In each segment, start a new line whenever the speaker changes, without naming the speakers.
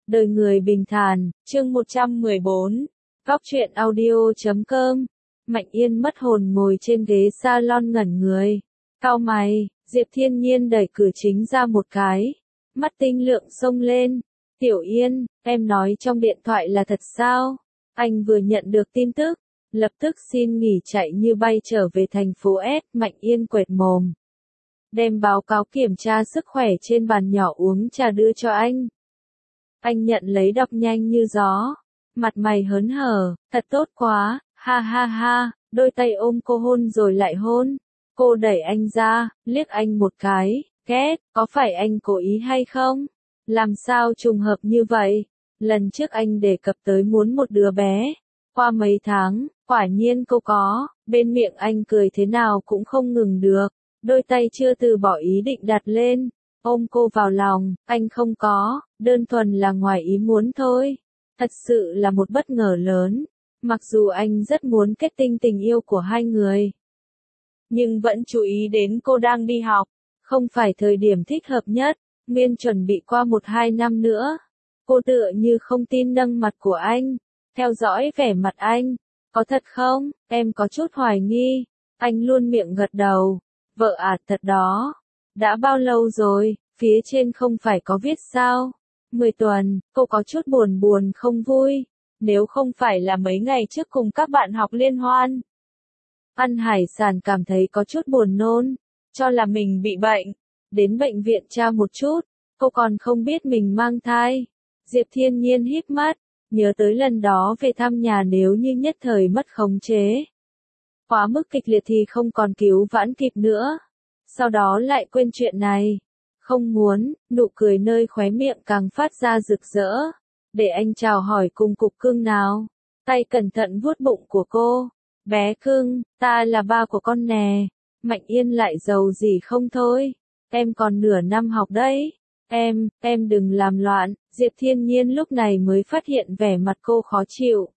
Đời người bình thản, chương 114. Góc truyện audio.com. Mạnh Yên mất hồn ngồi trên ghế salon ngẩn người. Cau mày, Diệp Thiên Nhiên đẩy cửa chính ra một cái. Mắt tinh lượng xông lên. Tiểu Yên, em nói trong điện thoại là thật sao? Anh vừa nhận được tin tức, lập tức xin nghỉ chạy như bay trở về thành phố S. Mạnh Yên quệt mồm. Đem báo cáo kiểm tra sức khỏe trên bàn nhỏ uống trà đưa cho anh. Anh nhận lấy đọc nhanh như gió. Mặt mày hớn hở, thật tốt quá, ha ha ha, đôi tay ôm cô hôn rồi lại hôn. Cô đẩy anh ra, liếc anh một cái, ghét, có phải anh cố ý hay không? Làm sao trùng hợp như vậy? Lần trước anh đề cập tới muốn một đứa bé. Qua mấy tháng, quả nhiên cô có, bên miệng anh cười thế nào cũng không ngừng được. Đôi tay chưa từ bỏ ý định đặt lên, ôm cô vào lòng, anh không có, đơn thuần là ngoài ý muốn thôi. Thật sự là một bất ngờ lớn, mặc dù anh rất muốn kết tinh tình yêu của hai người. Nhưng vẫn chú ý đến cô đang đi học, không phải thời điểm thích hợp nhất, Nguyên chuẩn bị qua 1-2 năm nữa. Cô tựa như không tin nâng mặt của anh, theo dõi vẻ mặt anh, có thật không, em có chút hoài nghi, anh luôn miệng gật đầu. Vợ à, thật đó. Đã bao lâu rồi, phía trên không phải có viết sao? 10 tuần, cô có chút buồn không vui. Nếu không phải là mấy ngày trước cùng các bạn học liên hoan. Ăn hải sản cảm thấy có chút buồn nôn, cho là mình bị bệnh. Đến bệnh viện tra một chút, cô còn không biết mình mang thai. Diệp Thiên Nhiên híp mắt, nhớ tới lần đó về thăm nhà nếu như nhất thời mất khống chế. Quá mức kịch liệt thì không còn cứu vãn kịp nữa. Sau đó lại quên chuyện này. Không muốn, nụ cười nơi khóe miệng càng phát ra rực rỡ. Để anh chào hỏi cùng cục cưng nào. Tay cẩn thận vuốt bụng của cô. Bé cưng, ta là ba của con nè. Mạnh Yên lại giàu gì không thôi. Em còn nửa năm học đấy. Em đừng làm loạn. Diệp Thiên Nhiên lúc này mới phát hiện vẻ mặt cô khó chịu.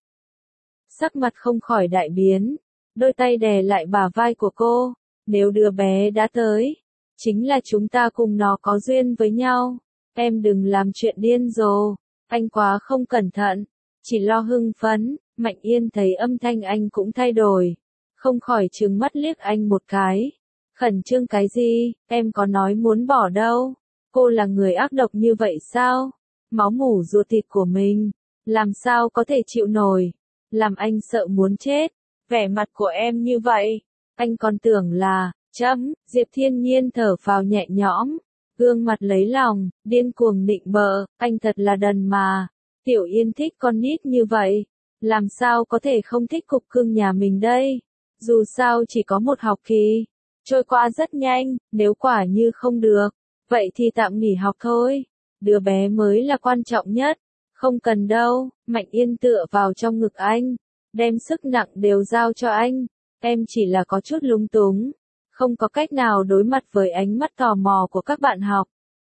Sắc mặt không khỏi đại biến. Đôi tay đè lại bả vai của cô. Nếu đứa bé đã tới, chính là chúng ta cùng nó có duyên với nhau. Em đừng làm chuyện điên rồ. Anh quá không cẩn thận, chỉ lo hưng phấn. Mạnh Yên thấy âm thanh anh cũng thay đổi, không khỏi trừng mắt liếc anh một cái. Khẩn trương cái gì, em có nói muốn bỏ đâu. Cô là người ác độc như vậy sao? Máu mủ ruột thịt của mình, làm sao có thể chịu nổi. Làm anh sợ muốn chết. Vẻ mặt của em như vậy, anh còn tưởng là, Diệp Thiên Nhiên thở phào nhẹ nhõm, gương mặt lấy lòng, điên cuồng nịnh bợ, anh thật là đần mà. Tiểu Yên thích con nít như vậy, làm sao có thể không thích cục cưng nhà mình đây. Dù sao chỉ có một học kỳ, trôi qua rất nhanh, nếu quả như không được, vậy thì tạm nghỉ học thôi. Đứa bé mới là quan trọng nhất, không cần đâu. Mạnh Yên tựa vào trong ngực anh, đem sức nặng đều giao cho anh. Em chỉ là có chút lúng túng, không có cách nào đối mặt với ánh mắt tò mò của các bạn học.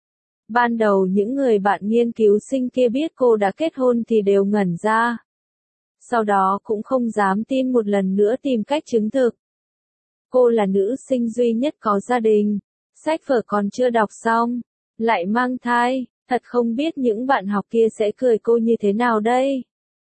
Ban đầu những người bạn nghiên cứu sinh kia biết cô đã kết hôn thì đều ngẩn ra. Sau đó cũng không dám tin một lần nữa tìm cách chứng thực. Cô là nữ sinh duy nhất có gia đình, sách vở còn chưa đọc xong, lại mang thai, thật không biết những bạn học kia sẽ cười cô như thế nào đây.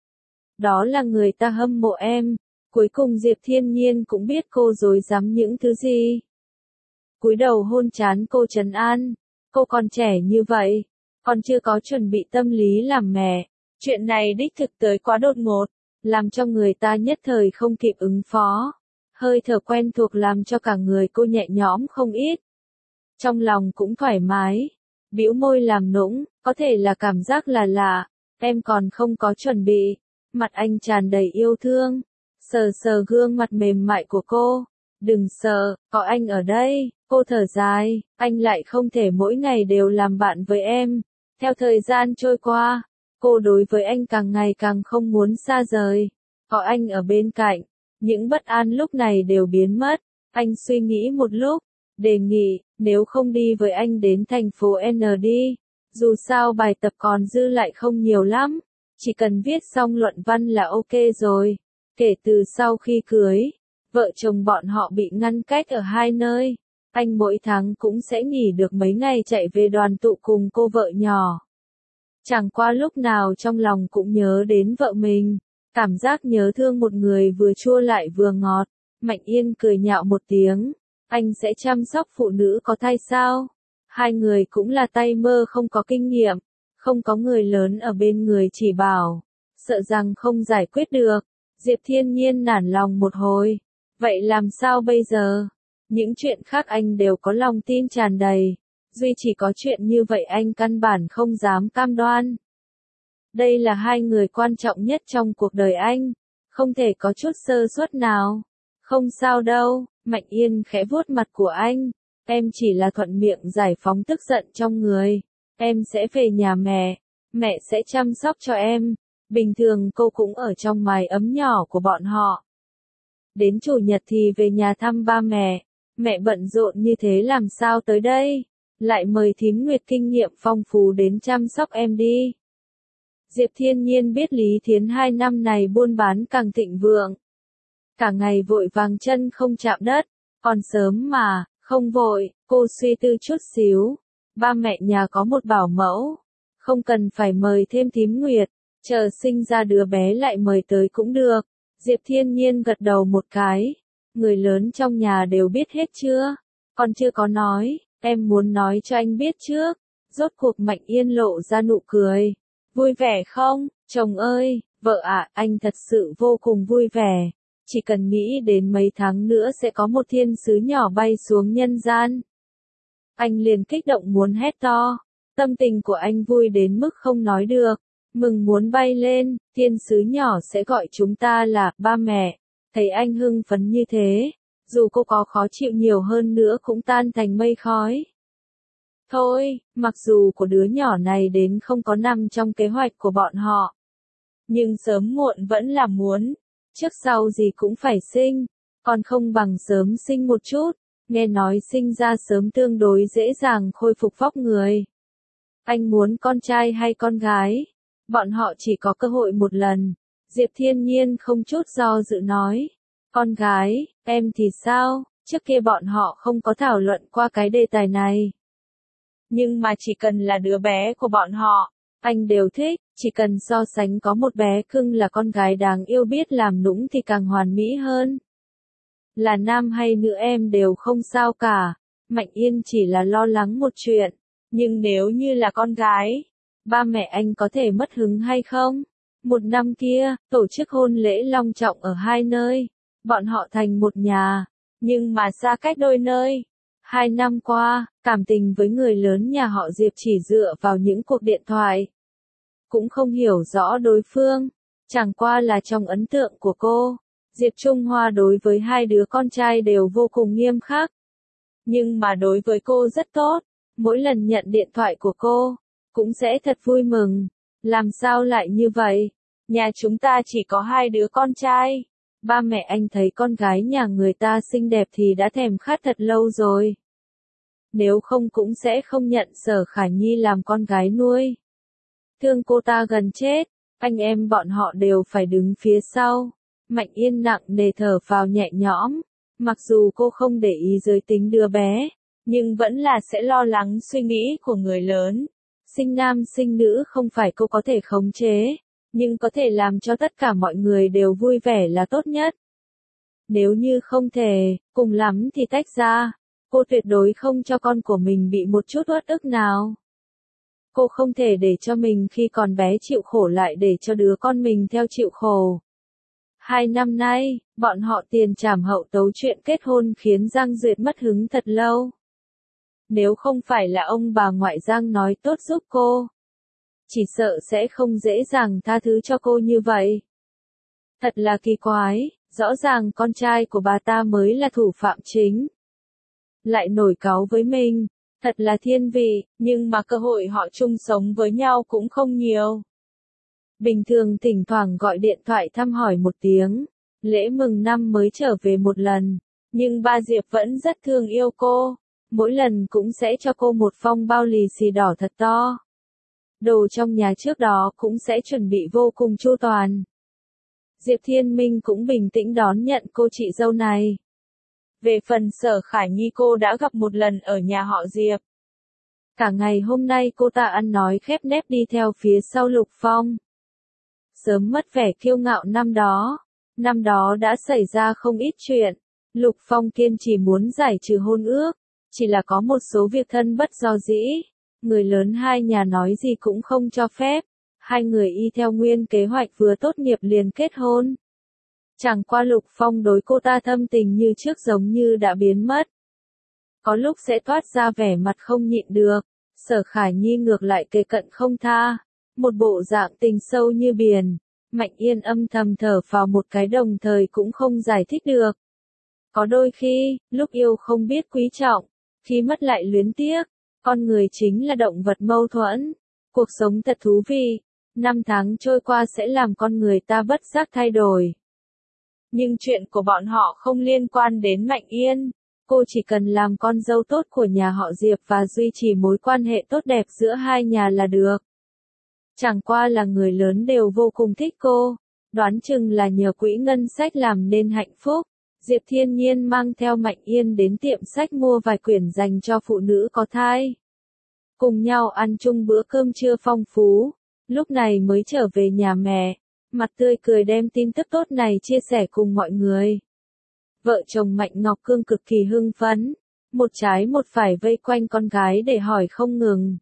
Đó là người ta hâm mộ em. Cuối cùng Diệp Thiên Nhiên cũng biết cô dối dám những thứ gì. Cúi đầu hôn trán cô trấn an. Cô còn trẻ như vậy, còn chưa có chuẩn bị tâm lý làm mẹ. Chuyện này đích thực tới quá đột ngột, làm cho người ta nhất thời không kịp ứng phó. Hơi thở quen thuộc làm cho cả người cô nhẹ nhõm không ít. Trong lòng cũng thoải mái. Bĩu môi làm nũng, có thể là cảm giác là lạ. Em còn không có chuẩn bị. Mặt anh tràn đầy yêu thương. Sờ sờ gương mặt mềm mại của cô. Đừng sợ, có anh ở đây. Cô thở dài, anh lại không thể mỗi ngày đều làm bạn với em. Theo thời gian trôi qua, cô đối với anh càng ngày càng không muốn xa rời. Có anh ở bên cạnh, những bất an lúc này đều biến mất. Anh suy nghĩ một lúc, đề nghị, nếu không đi với anh đến thành phố N đi. Dù sao bài tập còn dư lại không nhiều lắm, chỉ cần viết xong luận văn là ok rồi. Kể từ sau khi cưới, vợ chồng bọn họ bị ngăn cách ở hai nơi. Anh mỗi tháng cũng sẽ nghỉ được mấy ngày chạy về đoàn tụ cùng cô vợ nhỏ. Chẳng qua lúc nào trong lòng cũng nhớ đến vợ mình. Cảm giác nhớ thương một người vừa chua lại vừa ngọt. Mạnh Yên cười nhạo một tiếng. Anh sẽ chăm sóc phụ nữ có thai sao? Hai người cũng là tay mơ không có kinh nghiệm. Không có người lớn ở bên người chỉ bảo. Sợ rằng không giải quyết được. Diệp Thiên Nhiên nản lòng một hồi. Vậy làm sao bây giờ? Những chuyện khác anh đều có lòng tin tràn đầy. Duy chỉ có chuyện như vậy anh căn bản không dám cam đoan. Đây là hai người quan trọng nhất trong cuộc đời anh. Không thể có chút sơ suất nào. Không sao đâu, Mạnh Yên khẽ vuốt mặt của anh. Em chỉ là thuận miệng giải phóng tức giận trong người. Em sẽ về nhà mẹ sẽ chăm sóc cho em. Bình thường cô cũng ở trong mái ấm nhỏ của bọn họ. Đến chủ nhật thì về nhà thăm ba mẹ bận rộn như thế làm sao tới đây, lại mời thím Nguyệt kinh nghiệm phong phú đến chăm sóc em đi. Diệp Thiên Nhiên biết Lý Thiến 2 năm này buôn bán càng thịnh vượng. Cả ngày vội vàng chân không chạm đất, còn sớm mà, không vội, cô suy tư chút xíu. Ba mẹ nhà có một bảo mẫu, không cần phải mời thêm thím Nguyệt, chờ sinh ra đứa bé lại mời tới cũng được. Diệp Thiên Nhiên gật đầu một cái. Người lớn trong nhà đều biết hết chưa? Còn chưa có nói, em muốn nói cho anh biết trước. Rốt cuộc Mạnh Yên lộ ra nụ cười. Vui vẻ không, chồng ơi, vợ ạ, anh thật sự vô cùng vui vẻ. Chỉ cần nghĩ đến mấy tháng nữa sẽ có một thiên sứ nhỏ bay xuống nhân gian. Anh liền kích động muốn hét to. Tâm tình của anh vui đến mức không nói được. Mừng muốn bay lên, thiên sứ nhỏ sẽ gọi chúng ta là ba mẹ. Thấy anh hưng phấn như thế, dù cô có khó chịu nhiều hơn nữa cũng tan thành mây khói. Thôi, mặc dù của đứa nhỏ này đến không có nằm trong kế hoạch của bọn họ. Nhưng sớm muộn vẫn là muốn, trước sau gì cũng phải sinh, còn không bằng sớm sinh một chút, nghe nói sinh ra sớm tương đối dễ dàng khôi phục vóc người. Anh muốn con trai hay con gái? Bọn họ chỉ có cơ hội một lần. Diệp Thiên Nhiên không chút do dự nói. Con gái, em thì sao? Trước kia bọn họ không có thảo luận qua cái đề tài này. Nhưng mà chỉ cần là đứa bé của bọn họ, anh đều thích, chỉ cần so sánh có một bé cưng là con gái đáng yêu biết làm nũng thì càng hoàn mỹ hơn. Là nam hay nữ em đều không sao cả. Mạnh Yên chỉ là lo lắng một chuyện. Nhưng nếu như là con gái, ba mẹ anh có thể mất hứng hay không? Một năm kia, tổ chức hôn lễ long trọng ở hai nơi. Bọn họ thành một nhà, nhưng mà xa cách đôi nơi. 2 năm qua, cảm tình với người lớn nhà họ Diệp chỉ dựa vào những cuộc điện thoại. Cũng không hiểu rõ đối phương, chẳng qua là trong ấn tượng của cô, Diệp Trung Hoa đối với hai đứa con trai đều vô cùng nghiêm khắc. Nhưng mà đối với cô rất tốt, mỗi lần nhận điện thoại của cô, cũng sẽ thật vui mừng. Làm sao lại như vậy? Nhà chúng ta chỉ có 2 đứa con trai. Ba mẹ anh thấy con gái nhà người ta xinh đẹp thì đã thèm khát thật lâu rồi. Nếu không cũng sẽ không nhận Sở Khả Nhi làm con gái nuôi. Thương cô ta gần chết, anh em bọn họ đều phải đứng phía sau. Mạnh Yên nặng nề thở phào nhẹ nhõm. Mặc dù cô không để ý giới tính đứa bé, nhưng vẫn là sẽ lo lắng suy nghĩ của người lớn. Sinh nam sinh nữ không phải cô có thể khống chế, nhưng có thể làm cho tất cả mọi người đều vui vẻ là tốt nhất. Nếu như không thể, cùng lắm thì tách ra. Cô tuyệt đối không cho con của mình bị một chút uất ức nào. Cô không thể để cho mình khi còn bé chịu khổ lại để cho đứa con mình theo chịu khổ. 2 năm nay, bọn họ tiền trảm hậu tấu chuyện kết hôn khiến Giang Duyệt mất hứng thật lâu. Nếu không phải là ông bà ngoại Giang nói tốt giúp cô, chỉ sợ sẽ không dễ dàng tha thứ cho cô như vậy. Thật là kỳ quái, rõ ràng con trai của bà ta mới là thủ phạm chính. Lại nổi cáu với mình, thật là thiên vị, nhưng mà cơ hội họ chung sống với nhau cũng không nhiều. Bình thường thỉnh thoảng gọi điện thoại thăm hỏi một tiếng, lễ mừng năm mới trở về một lần, nhưng ba Diệp vẫn rất thương yêu cô, mỗi lần cũng sẽ cho cô một phong bao lì xì đỏ thật to. Đồ trong nhà trước đó cũng sẽ chuẩn bị vô cùng chu toàn. Diệp Thiên Minh cũng bình tĩnh đón nhận cô chị dâu này. Về phần Sở Khả Nhi cô đã gặp một lần ở nhà họ Diệp. Cả ngày hôm nay cô ta ăn nói khép nép đi theo phía sau Lục Phong. Sớm mất vẻ kiêu ngạo năm đó đã xảy ra không ít chuyện. Lục Phong kiên trì muốn giải trừ hôn ước, chỉ là có một số việc thân bất do dĩ. Người lớn hai nhà nói gì cũng không cho phép. Hai người y theo nguyên kế hoạch vừa tốt nghiệp liền kết hôn. Chẳng qua Lục Phong đối cô ta thâm tình như trước giống như đã biến mất. Có lúc sẽ toát ra vẻ mặt không nhịn được, Sở Khải Nhi ngược lại kề cận không tha. Một bộ dạng tình sâu như biển, Mạnh Yên âm thầm thở phào một cái đồng thời cũng không giải thích được. Có đôi khi, lúc yêu không biết quý trọng, khi mất lại luyến tiếc, con người chính là động vật mâu thuẫn. Cuộc sống thật thú vị, năm tháng trôi qua sẽ làm con người ta bất giác thay đổi. Nhưng chuyện của bọn họ không liên quan đến Mạnh Yên, cô chỉ cần làm con dâu tốt của nhà họ Diệp và duy trì mối quan hệ tốt đẹp giữa hai nhà là được. Chẳng qua là người lớn đều vô cùng thích cô, đoán chừng là nhờ quỹ ngân sách làm nên hạnh phúc. Diệp Thiên Nhiên mang theo Mạnh Yên đến tiệm sách mua vài quyển dành cho phụ nữ có thai. Cùng nhau ăn chung bữa cơm trưa phong phú, lúc này mới trở về nhà mẹ, mặt tươi cười đem tin tức tốt này chia sẻ cùng mọi người. Vợ chồng Mạnh Ngọc Cương cực kỳ hưng phấn, một trái một phải vây quanh con gái để hỏi không ngừng.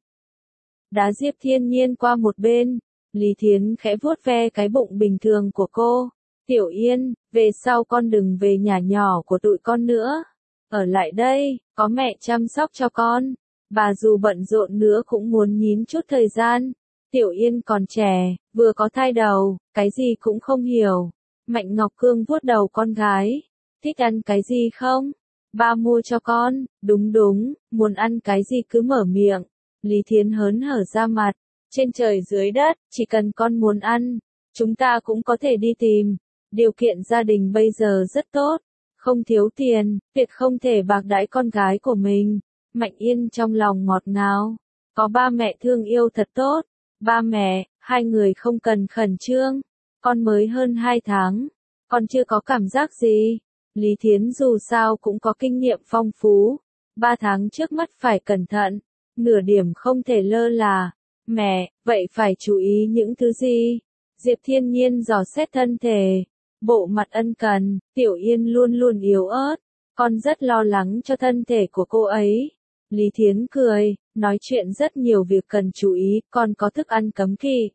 Đá Diệp Thiên Nhiên qua một bên, Lý Thiến khẽ vuốt ve cái bụng bình thường của cô. Tiểu Yên, về sau con đừng về nhà nhỏ của tụi con nữa. Ở lại đây, có mẹ chăm sóc cho con. Bà dù bận rộn nữa cũng muốn nhín chút thời gian. Tiểu Yên còn trẻ, vừa có thai đầu, cái gì cũng không hiểu. Mạnh Ngọc Cương vuốt đầu con gái. Thích ăn cái gì không? Ba mua cho con. Đúng đúng, muốn ăn cái gì cứ mở miệng. Lý Thiến hớn hở ra mặt. Trên trời dưới đất, chỉ cần con muốn ăn, chúng ta cũng có thể đi tìm. Điều kiện gia đình bây giờ rất tốt, không thiếu tiền, tuyệt không thể bạc đãi con gái của mình. Mạnh Yên trong lòng ngọt ngào, có ba mẹ thương yêu thật tốt. Ba mẹ, hai người không cần khẩn trương, con mới hơn 2 tháng, con chưa có cảm giác gì. Lý Thiến dù sao cũng có kinh nghiệm phong phú, 3 tháng trước mắt phải cẩn thận, nửa điểm không thể lơ là. Mẹ, vậy phải chú ý những thứ gì? Diệp Thiên Nhiên dò xét thân thể. Bộ mặt ân cần, Tiểu Yên luôn luôn yếu ớt, con rất lo lắng cho thân thể của cô ấy. Lý Thiến cười, nói chuyện rất nhiều việc cần chú ý, con có thức ăn cấm kỵ.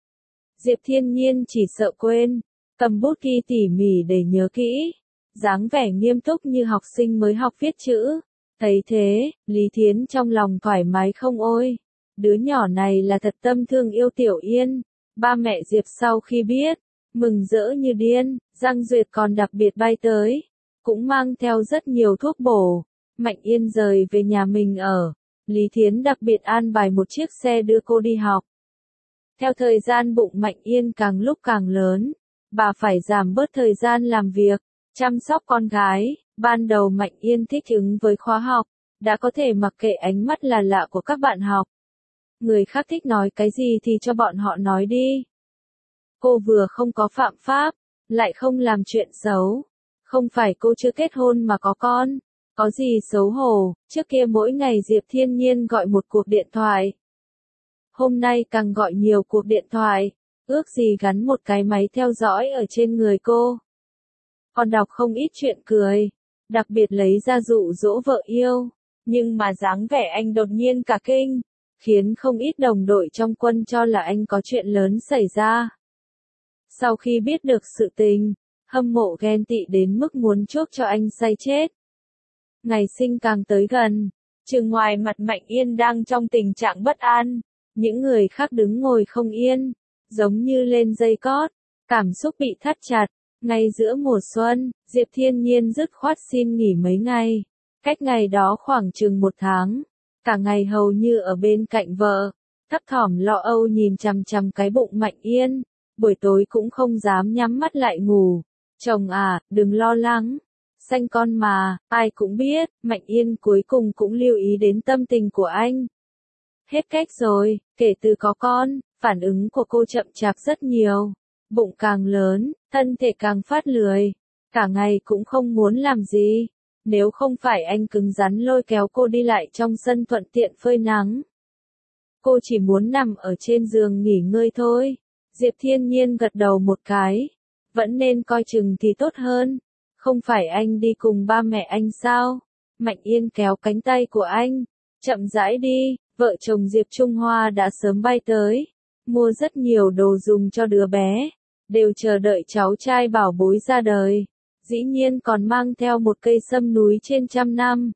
Diệp Thiên Nhiên chỉ sợ quên, cầm bút ghi tỉ mỉ để nhớ kỹ, dáng vẻ nghiêm túc như học sinh mới học viết chữ. Thấy thế, Lý Thiến trong lòng thoải mái không ôi, đứa nhỏ này là thật tâm thương yêu Tiểu Yên. Ba mẹ Diệp sau khi biết, mừng rỡ như điên, Giang Duyệt còn đặc biệt bay tới, cũng mang theo rất nhiều thuốc bổ. Mạnh Yên rời về nhà mình ở, Lý Thiến đặc biệt an bài một chiếc xe đưa cô đi học. Theo thời gian bụng Mạnh Yên càng lúc càng lớn, bà phải giảm bớt thời gian làm việc, chăm sóc con gái. Ban đầu Mạnh Yên thích ứng với khóa học, đã có thể mặc kệ ánh mắt là lạ của các bạn học. Người khác thích nói cái gì thì cho bọn họ nói đi. Cô vừa không có phạm pháp, lại không làm chuyện xấu. Không phải cô chưa kết hôn mà có con. Có gì xấu hổ, trước kia mỗi ngày Diệp Thiên Nhiên gọi một cuộc điện thoại. Hôm nay càng gọi nhiều cuộc điện thoại, ước gì gắn một cái máy theo dõi ở trên người cô. Còn đọc không ít chuyện cười, đặc biệt lấy ra dụ dỗ vợ yêu, nhưng mà dáng vẻ anh đột nhiên cả kinh, khiến không ít đồng đội trong quân cho là anh có chuyện lớn xảy ra. Sau khi biết được sự tình, hâm mộ ghen tị đến mức muốn chuốc cho anh say chết. Ngày sinh càng tới gần, chừng ngoài mặt Mạnh Yên đang trong tình trạng bất an, những người khác đứng ngồi không yên, giống như lên dây cót, cảm xúc bị thắt chặt. Ngay giữa mùa xuân, Diệp Thiên Nhiên dứt khoát xin nghỉ mấy ngày, cách ngày đó khoảng chừng 1 tháng, cả ngày hầu như ở bên cạnh vợ, thấp thỏm lo âu nhìn chằm chằm cái bụng Mạnh Yên, buổi tối cũng không dám nhắm mắt lại ngủ. Chồng à, đừng lo lắng, sanh con mà, ai cũng biết, Mạnh Yên cuối cùng cũng lưu ý đến tâm tình của anh. Hết cách rồi, kể từ có con, phản ứng của cô chậm chạp rất nhiều, bụng càng lớn, thân thể càng phát lười, cả ngày cũng không muốn làm gì. Nếu không phải anh cứng rắn lôi kéo cô đi lại trong sân thuận tiện phơi nắng, cô chỉ muốn nằm ở trên giường nghỉ ngơi thôi. Diệp Thiên Nhiên gật đầu một cái. Vẫn nên coi chừng thì tốt hơn. Không phải anh đi cùng ba mẹ anh sao? Mạnh Yên kéo cánh tay của anh. Chậm rãi đi, vợ chồng Diệp Trung Hoa đã sớm bay tới. Mua rất nhiều đồ dùng cho đứa bé. Đều chờ đợi cháu trai bảo bối ra đời. Dĩ nhiên còn mang theo một cây sâm núi trên 100 năm.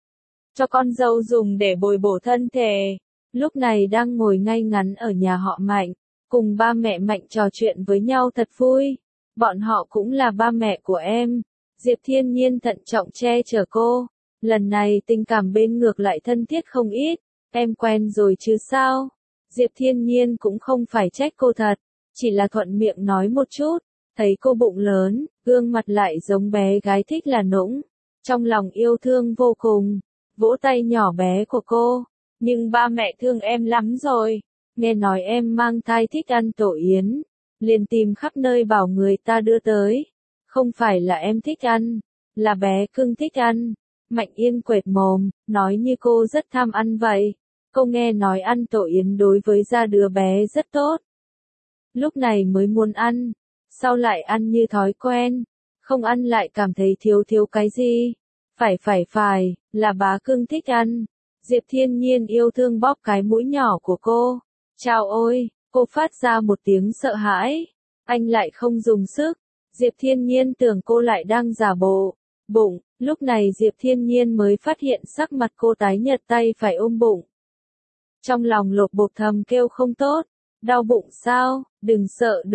Cho con dâu dùng để bồi bổ thân thể. Lúc này đang ngồi ngay ngắn ở nhà họ Mạnh. Cùng ba mẹ Mạnh trò chuyện với nhau thật vui. Bọn họ cũng là ba mẹ của em. Diệp Thiên Nhiên thận trọng che chở cô. Lần này tình cảm bên ngược lại thân thiết không ít. Em quen rồi chứ sao? Diệp Thiên Nhiên cũng không phải trách cô thật. Chỉ là thuận miệng nói một chút. Thấy cô bụng lớn, gương mặt lại giống bé gái thích là nũng. Trong lòng yêu thương vô cùng. Vỗ tay nhỏ bé của cô. Nhưng ba mẹ thương em lắm rồi. Nghe nói em mang thai thích ăn tổ yến. Liền tìm khắp nơi bảo người ta đưa tới. Không phải là em thích ăn. Là bé cưng thích ăn. Mạnh Yên quệt mồm, nói như cô rất tham ăn vậy. Cô nghe nói ăn tổ yến đối với da đứa bé rất tốt. Lúc này mới muốn ăn. Sau lại ăn như thói quen. Không ăn lại cảm thấy thiếu cái gì. Phải, là bá cưng thích ăn. Diệp Thiên Nhiên yêu thương bóp cái mũi nhỏ của cô. Chao ôi, cô phát ra một tiếng sợ hãi. Anh lại không dùng sức. Diệp Thiên Nhiên tưởng cô lại đang giả bộ. Bụng, lúc này Diệp Thiên Nhiên mới phát hiện sắc mặt cô tái nhợt tay phải ôm bụng. Trong lòng lột bột thầm kêu không tốt. Đau bụng sao, đừng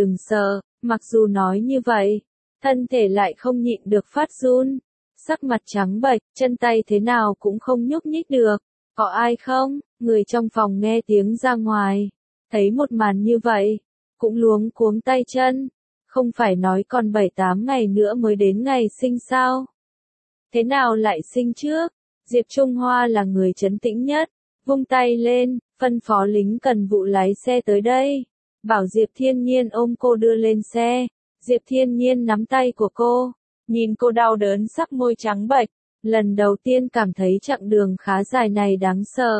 sợ, mặc dù nói như vậy. Thân thể lại không nhịn được phát run. Sắc mặt trắng bệch, chân tay thế nào cũng không nhúc nhích được. Có ai không? Người trong phòng nghe tiếng ra ngoài. Thấy một màn như vậy. Cũng luống cuống tay chân. Không phải nói còn 7-8 ngày nữa mới đến ngày sinh sao? Thế nào lại sinh trước? Diệp Trung Hoa là người trấn tĩnh nhất. Vung tay lên, phân phó lính cần vụ lái xe tới đây. Bảo Diệp Thiên Nhiên ôm cô đưa lên xe. Diệp Thiên Nhiên nắm tay của cô. Nhìn cô đau đớn sắc môi trắng bệch. Lần đầu tiên cảm thấy chặng đường khá dài này đáng sợ.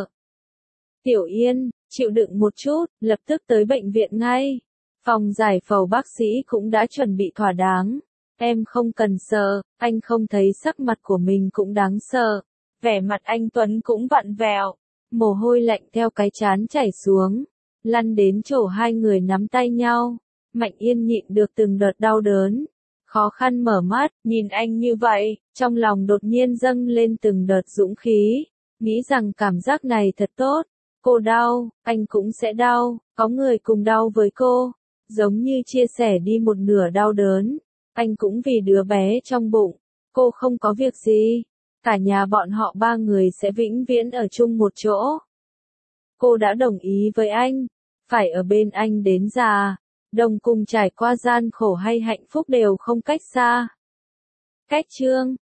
Tiểu Yên, chịu đựng một chút, lập tức tới bệnh viện ngay. Phòng giải phẫu bác sĩ cũng đã chuẩn bị thỏa đáng. Em không cần sợ, anh không thấy sắc mặt của mình cũng đáng sợ. Vẻ mặt anh Tuấn cũng vặn vẹo. Mồ hôi lạnh theo cái trán chảy xuống. Lăn đến chỗ hai người nắm tay nhau. Mạnh Yên nhịn được từng đợt đau đớn. Khó khăn mở mắt, nhìn anh như vậy, trong lòng đột nhiên dâng lên từng đợt dũng khí. Nghĩ rằng cảm giác này thật tốt. Cô đau, anh cũng sẽ đau, có người cùng đau với cô. Giống như chia sẻ đi một nửa đau đớn. Anh cũng vì đứa bé trong bụng. Cô không có việc gì. Cả nhà bọn họ 3 người sẽ vĩnh viễn ở chung một chỗ. Cô đã đồng ý với anh. Phải ở bên anh đến già. Đồng cùng trải qua gian khổ hay hạnh phúc đều không cách xa. Cách chương